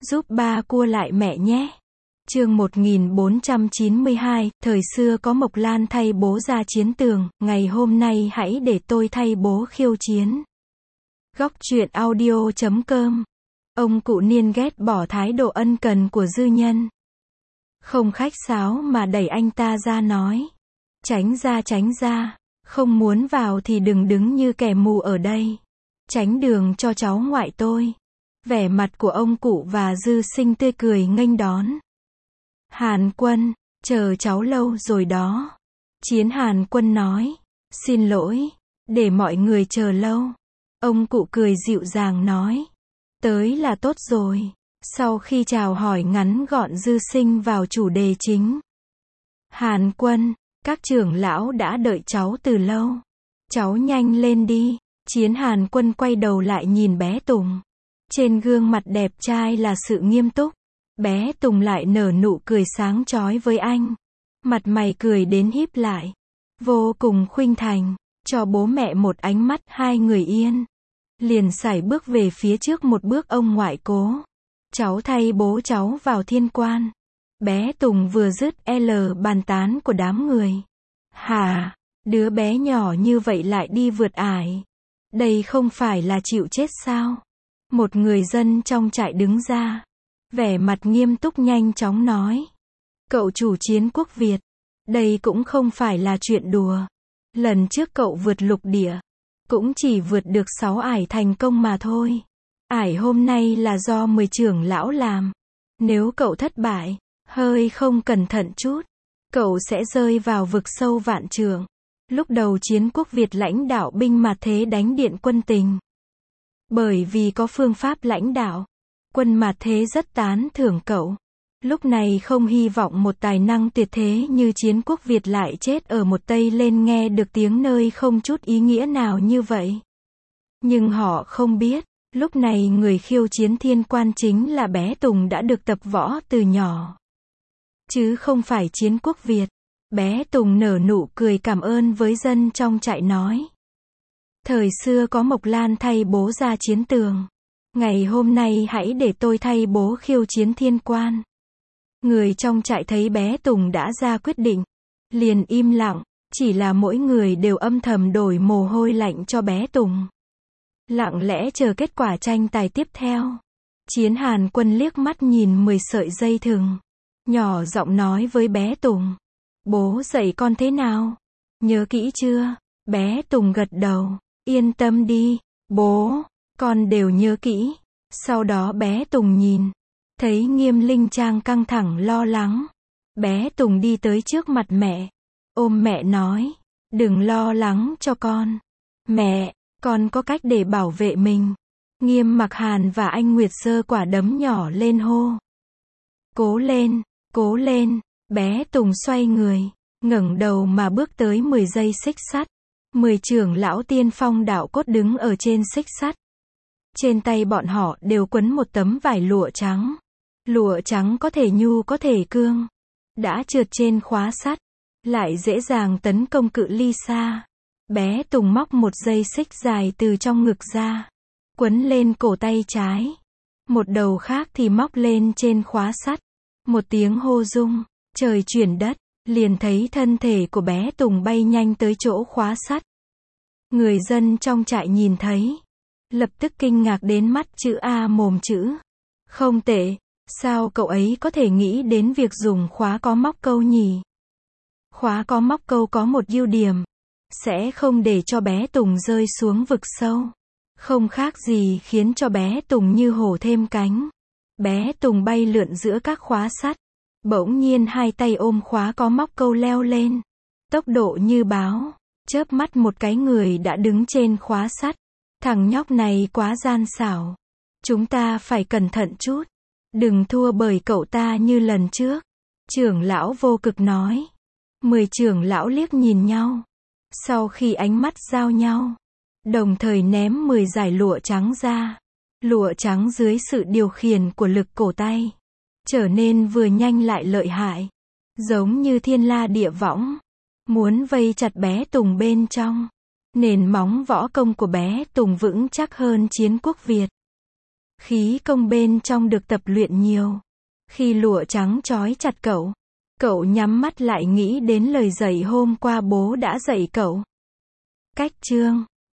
giúp ba cua lại mẹ nhé. Chương 1492, thời xưa có Mộc Lan thay bố ra chiến tường, ngày hôm nay hãy để tôi thay bố khiêu chiến. Góc truyện audio.com. Ông cụ Niên ghét bỏ thái độ ân cần của dư nhân. Không khách sáo mà đẩy anh ta ra nói. Tránh ra, không muốn vào thì đừng đứng như kẻ mù ở đây. Tránh đường cho cháu ngoại tôi. Vẻ mặt của ông cụ và dư sinh tươi cười nghênh đón. Hàn Quân, chờ cháu lâu rồi đó. Chiến Hàn Quân nói. Xin lỗi, để mọi người chờ lâu. Ông cụ cười dịu dàng nói. Tới là tốt rồi. Sau khi chào hỏi ngắn gọn dư sinh vào chủ đề chính. Hàn Quân, các trưởng lão đã đợi cháu từ lâu. Cháu nhanh lên đi. Chiến Hàn Quân quay đầu lại nhìn bé Tùng. Trên gương mặt đẹp trai là sự nghiêm túc. Bé Tùng lại nở nụ cười sáng chói với anh. Mặt mày cười đến híp lại. Vô cùng khuynh thành. Cho bố mẹ một ánh mắt, hai người yên. Liền sải bước về phía trước một bước ông ngoại cố. Cháu thay bố cháu vào thiên quan. Bé Tùng vừa dứt bàn tán của đám người. Hả, đứa bé nhỏ như vậy lại đi vượt ải. Đây không phải là chịu chết sao? Một người dân trong trại đứng ra. Vẻ mặt nghiêm túc nhanh chóng nói. Cậu chủ chiến quốc Việt. Đây cũng không phải là chuyện đùa. Lần trước cậu vượt lục địa. Cũng chỉ vượt được 6 ải thành công mà thôi. Ải hôm nay là do 10 trưởng lão làm. Nếu cậu thất bại, hơi không cẩn thận chút, cậu sẽ rơi vào vực sâu vạn trượng. Lúc đầu chiến quốc Việt lãnh đạo binh Mạt Thế đánh Điện Quân Tình. Bởi vì có phương pháp lãnh đạo, quân Mạt Thế rất tán thưởng cậu. Lúc này không hy vọng một tài năng tuyệt thế như chiến quốc Việt lại chết ở một Tây lên nghe được tiếng nơi không chút ý nghĩa nào như vậy. Nhưng họ không biết, lúc này người khiêu chiến thiên quan chính là bé Tùng đã được tập võ từ nhỏ. Chứ không phải chiến quốc Việt. Bé Tùng nở nụ cười cảm ơn với dân trong trại nói. Thời xưa có Mộc Lan thay bố ra chiến tường. Ngày hôm nay hãy để tôi thay bố khiêu chiến thiên quan. Người trong trại thấy bé Tùng đã ra quyết định. Liền im lặng, chỉ là mỗi người đều âm thầm đổ mồ hôi lạnh cho bé Tùng. Lặng lẽ chờ kết quả tranh tài tiếp theo. Chiến Hàn Quân liếc mắt nhìn 10 sợi dây thừng. Nhỏ giọng nói với bé Tùng. Bố dạy con thế nào? Nhớ kỹ chưa? Bé Tùng gật đầu. Yên tâm đi, bố, con đều nhớ kỹ. Sau đó bé Tùng nhìn. Thấy Nghiêm Linh Trang căng thẳng lo lắng. Bé Tùng đi tới trước mặt mẹ. Ôm mẹ nói. Đừng lo lắng cho con. Mẹ, con có cách để bảo vệ mình. Nghiêm Mặc Hàn và anh Nguyệt giơ quả đấm nhỏ lên hô. Cố lên, cố lên. Bé Tùng xoay người, ngẩng đầu mà bước tới 10 dây xích sắt. 10 trưởng lão tiên phong đạo cốt đứng ở trên xích sắt. Trên tay bọn họ đều quấn một tấm vải lụa trắng. Lụa trắng có thể nhu có thể cương. Đã trượt trên khóa sắt, lại dễ dàng tấn công cự ly xa. Bé Tùng móc một dây xích dài từ trong ngực ra. Quấn lên cổ tay trái. Một đầu khác thì móc lên trên khóa sắt. Một tiếng hô rung. Trời chuyển đất, liền thấy thân thể của bé Tùng bay nhanh tới chỗ khóa sắt. Người dân trong trại nhìn thấy. Lập tức kinh ngạc đến mắt chữ A mồm chữ. Không tệ, sao cậu ấy có thể nghĩ đến việc dùng khóa có móc câu nhỉ? Khóa có móc câu có một ưu điểm. Sẽ không để cho bé Tùng rơi xuống vực sâu. Không khác gì khiến cho bé Tùng như hổ thêm cánh. Bé Tùng bay lượn giữa các khóa sắt. Bỗng nhiên hai tay ôm khóa có móc câu leo lên. Tốc độ như báo. Chớp mắt một cái người đã đứng trên khóa sắt. Thằng nhóc này quá gian xảo. Chúng ta phải cẩn thận chút. Đừng thua bởi cậu ta như lần trước. Trưởng lão Vô Cực nói. 10 trưởng lão liếc nhìn nhau. Sau khi ánh mắt giao nhau, đồng thời ném 10 dải lụa trắng ra. Lụa trắng dưới sự điều khiển của lực cổ tay. Trở nên vừa nhanh lại lợi hại. Giống như thiên la địa võng. Muốn vây chặt bé Tùng bên trong. Nền móng võ công của bé Tùng vững chắc hơn chiến quốc Việt. Khí công bên trong được tập luyện nhiều. Khi lụa trắng trói chặt cậu, cậu nhắm mắt lại nghĩ đến lời dạy hôm qua bố đã dạy cậu. Cách chương